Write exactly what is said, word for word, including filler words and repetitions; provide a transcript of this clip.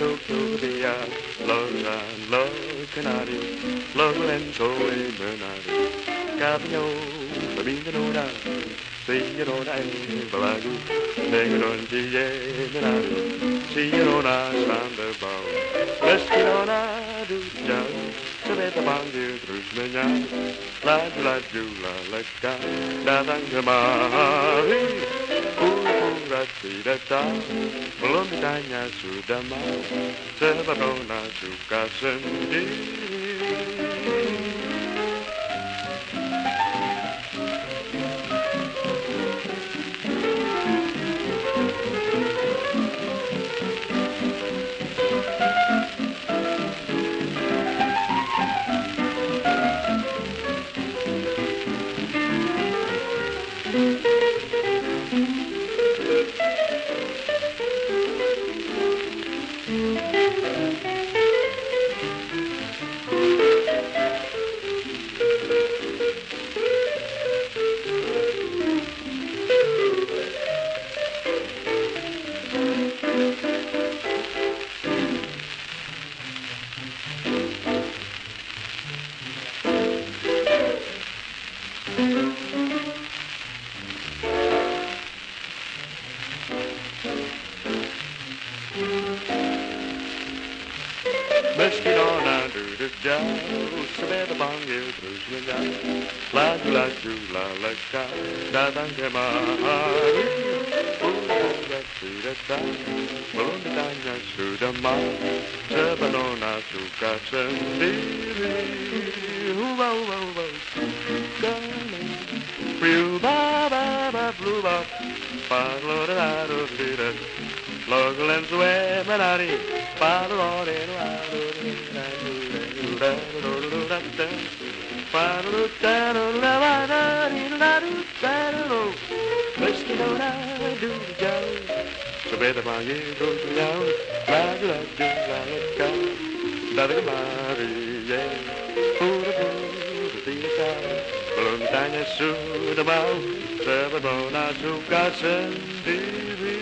tuk-tuk dia, logan, lo canari, logolenzoe menari, capio, babinganona, signora e balagu, negron gie menari, signora sandebau, vestirona du jau, sebeta panggil terus menyanyi, laju-laju laleka, datang kemari, pura-pura tidak tahu, belum ditanya sudah mau, sebab nona suka sendiri. Meski nona duduk jauh, sepeda panggil terus menyanyi, laju-laju laleka, datang kemari, pura-pura tidak tahu, belum ditanya sudah mau, sebab nona suka sendiri. Huba huba huba, gana, riu ba ba ba blu ba, pa lo da da do di da, logo lenzoe menari, pa lo de lo a do di da do da do do da da, pa lo da do da ba da di da do da do, meski nona duduk jauh, sepeda panggil terus menjauh, laju-laju laleka, datang kemari, yeah, pura-pura tidak tahu, belum ditanya sudah mau, sebab nona suka sendiri.